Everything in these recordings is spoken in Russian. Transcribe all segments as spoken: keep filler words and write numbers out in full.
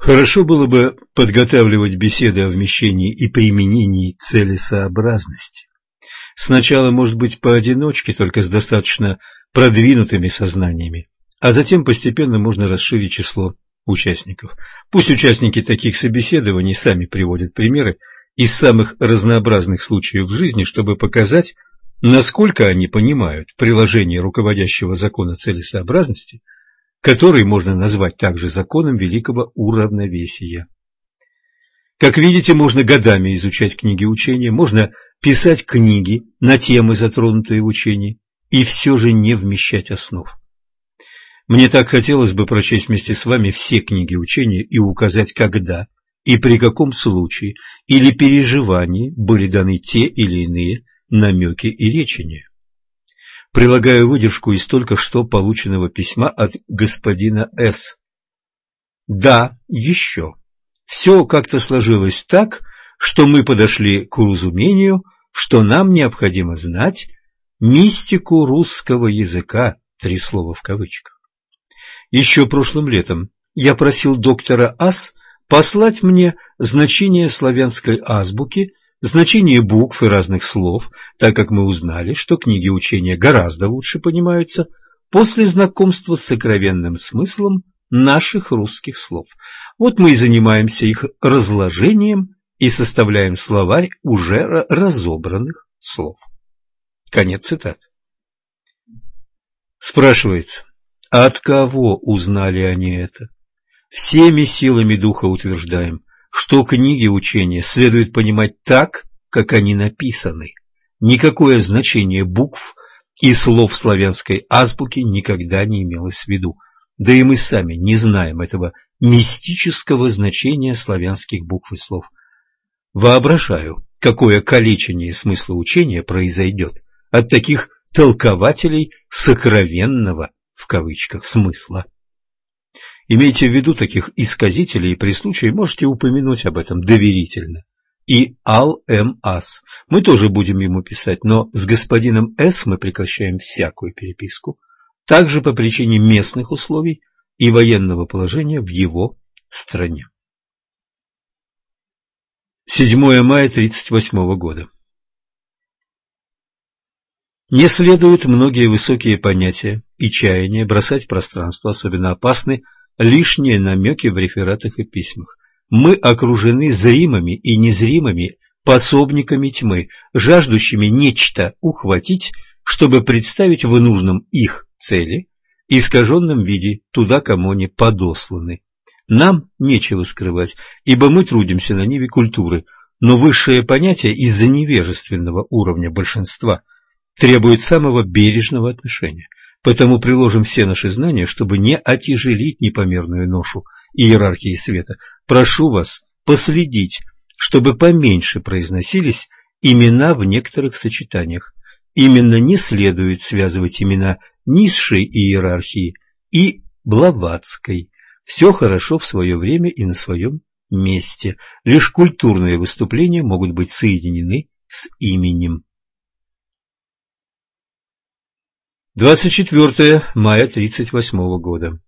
Хорошо было бы подготавливать беседы о вмещении и применении целесообразности. Сначала, может быть, поодиночке, только с достаточно продвинутыми сознаниями, а затем постепенно можно расширить число участников. Пусть участники таких собеседований сами приводят примеры из самых разнообразных случаев в жизни, чтобы показать, насколько они понимают приложение руководящего закона целесообразности, который можно назвать также законом великого уравновесия. Как видите, можно годами изучать книги учения, можно писать книги на темы, затронутые в учении, и все же не вмещать основ. Мне так хотелось бы прочесть вместе с вами все книги учения и указать, когда и при каком случае или переживании были даны те или иные намеки и речения. Прилагаю выдержку из только что полученного письма от господина С. Да, еще. Все как-то сложилось так, что мы подошли к уразумению, что нам необходимо знать мистику русского языка, три слова в кавычках. Еще прошлым летом я просил доктора Ас послать мне значение славянской азбуки, значение букв и разных слов, так как мы узнали, что книги учения гораздо лучше понимаются после знакомства с сокровенным смыслом наших русских слов. Вот мы и занимаемся их разложением и составляем словарь уже разобранных слов. Конец цитаты. Спрашивается, от кого узнали они это? Всеми силами духа утверждаем, что книги учения следует понимать так, как они написаны. Никакое значение букв и слов славянской азбуки никогда не имелось в виду. Да и мы сами не знаем этого мистического значения славянских букв и слов. Воображаю, какое калечение смысла учения произойдет от таких толкователей «сокровенного» в кавычках смысла. Имейте в виду таких исказителей, и при случае можете упомянуть об этом доверительно. И Ал-М. Ас. Мы тоже будем ему писать, но с господином С. мы прекращаем всякую переписку, также по причине местных условий и военного положения в его стране. седьмое мая тридцать восьмого года. Не следует многие высокие понятия и чаяния бросать в пространство, особенно опасны лишние намеки в рефератах и письмах. Мы окружены зримыми и незримыми пособниками тьмы, жаждущими нечто ухватить, чтобы представить в нужном их цели, искаженном виде туда, кому они подосланы. Нам нечего скрывать, ибо мы трудимся на ниве культуры, но высшее понятие из-за невежественного уровня большинства требует самого бережного отношения. Потому приложим все наши знания, чтобы не отяжелить непомерную ношу иерархии света. Прошу вас последить, чтобы поменьше произносились имена в некоторых сочетаниях. Именно не следует связывать имена низшей иерархии и блаватской. Все хорошо в свое время и на своем месте. Лишь культурные выступления могут быть соединены с именем. двадцать четвёртое мая тридцать восьмого года.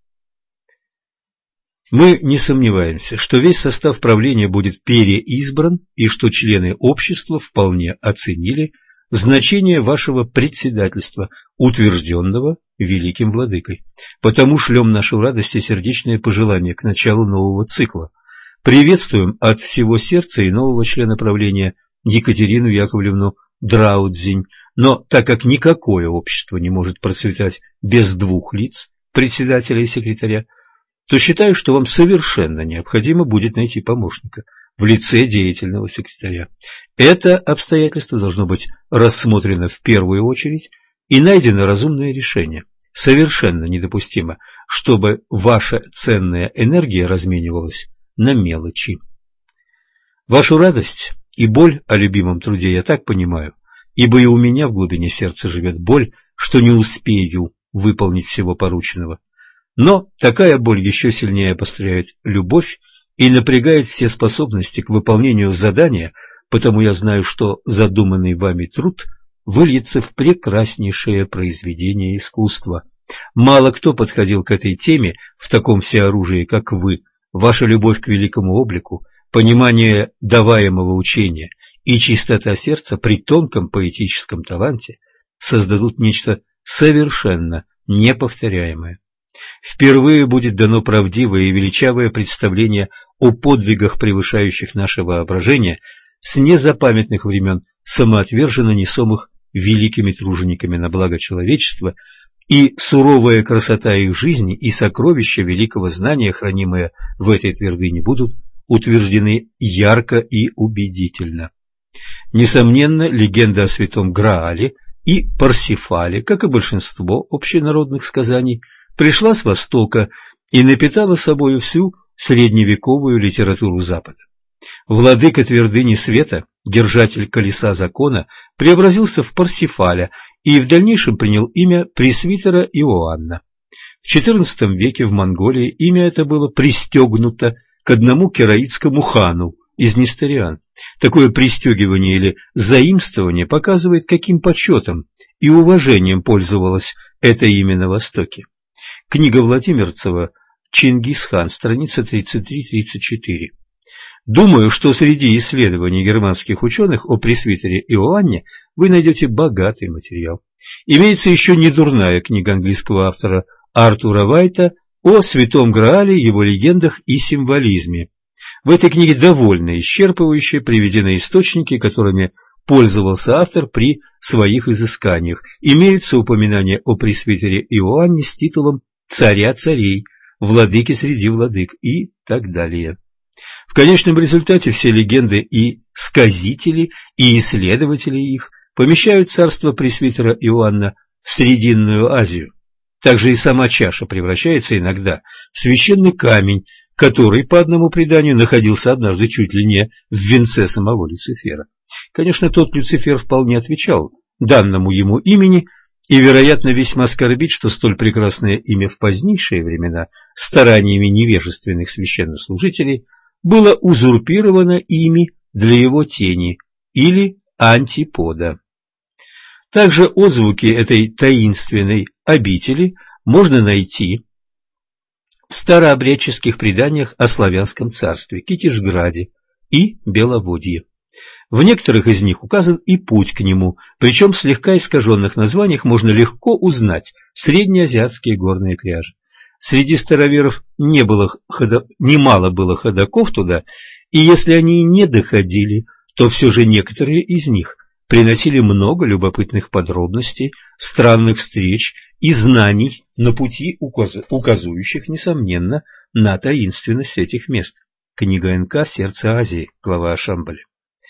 Мы не сомневаемся, что весь состав правления будет переизбран и что члены общества вполне оценили значение вашего председательства, утвержденного великим владыкой. Потому шлем нашу радость и сердечное пожелание к началу нового цикла. Приветствуем от всего сердца и нового члена правления Екатерину Яковлевну Драудзинь, но так как никакое общество не может процветать без двух лиц, председателя и секретаря, то считаю, что вам совершенно необходимо будет найти помощника в лице деятельного секретаря. Это обстоятельство должно быть рассмотрено в первую очередь и найдено разумное решение. Совершенно недопустимо, чтобы ваша ценная энергия разменивалась на мелочи. Вашу радость и боль о любимом труде я так понимаю, ибо и у меня в глубине сердца живет боль, что не успею выполнить всего порученного. Но такая боль еще сильнее обостряет любовь и напрягает все способности к выполнению задания, потому я знаю, что задуманный вами труд выльется в прекраснейшее произведение искусства. Мало кто подходил к этой теме в таком всеоружии, как вы, Ваша любовь к великому облику, понимание даваемого учения и чистота сердца при тонком поэтическом таланте создадут нечто совершенно неповторяемое. Впервые будет дано правдивое и величавое представление о подвигах, превышающих наше воображение, с незапамятных времен самоотверженно несомых великими тружениками на благо человечества, и суровая красота их жизни и сокровища великого знания, хранимые в этой твердыне, будут утверждены ярко и убедительно. Несомненно, легенда о святом Граале и Парсифале, как и большинство общенародных сказаний, пришла с Востока и напитала собою всю средневековую литературу Запада. Владыка твердыни света, держатель колеса закона, преобразился в Парсифаля и в дальнейшем принял имя пресвитера Иоанна. В четырнадцатом веке в Монголии имя это было пристегнуто к одному кераитскому хану из Несториан. Такое пристегивание или заимствование показывает, каким почетом и уважением пользовалось это имя на Востоке. Книга Владимирцева «Чингисхан», страница тридцать три тридцать четыре. Думаю, что среди исследований германских ученых о пресвитере Иоанне вы найдете богатый материал. Имеется еще недурная книга английского автора Артура Вайта о святом Граале, его легендах и символизме. В этой книге довольно исчерпывающе приведены источники, которыми пользовался автор при своих изысканиях. Имеются упоминания о пресвитере Иоанне с титулом «царя царей», «владыки среди владык» и так далее. В конечном результате все легенды и сказители, и исследователи их помещают царство пресвитера Иоанна в Срединную Азию. Также и сама чаша превращается иногда в священный камень, который, по одному преданию, находился однажды чуть ли не в венце самого Люцифера. Конечно, тот Люцифер вполне отвечал данному ему имени, и, вероятно, весьма скорбит, что столь прекрасное имя в позднейшие времена стараниями невежественных священнослужителей было узурпировано ими для его тени или антипода. Также отзвуки этой таинственной обители можно найти в старообрядческих преданиях о славянском царстве, Китежграде и Беловодье. В некоторых из них указан и путь к нему, причем в слегка искаженных названиях можно легко узнать среднеазиатские горные кряжи. Среди староверов не было ходо... немало было ходоков туда, и если они и не доходили, то все же некоторые из них приносили много любопытных подробностей, странных встреч и знаний на пути, указ... указывающих, несомненно, на таинственность этих мест. Книга эн ка «Сердце Азии», глава о Шамбале.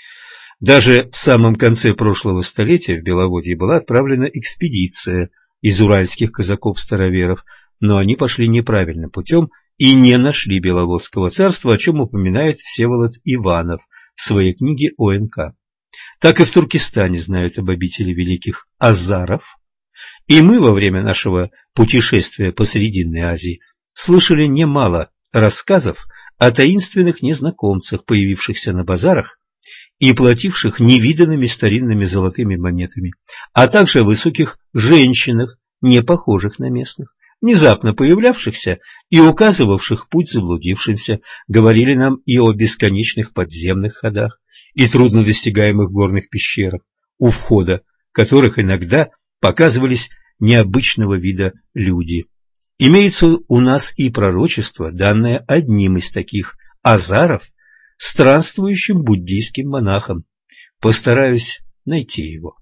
Даже в самом конце прошлого столетия в Беловодье была отправлена экспедиция из уральских казаков-староверов, но они пошли неправильным путем и не нашли Беловодского царства, о чем упоминает Всеволод Иванов в своей книге о эн ка. Так и в Туркестане знают об обители великих азаров, и мы во время нашего путешествия по Срединной Азии слышали немало рассказов о таинственных незнакомцах, появившихся на базарах и плативших невиданными старинными золотыми монетами, а также о высоких женщинах, не похожих на местных, внезапно появлявшихся и указывавших путь заблудившимся. Говорили нам и о бесконечных подземных ходах и труднодостигаемых горных пещерах, у входа которых иногда показывались необычного вида люди. Имеется у нас и пророчество, данное одним из таких азаров, странствующим буддийским монахом. Постараюсь найти его.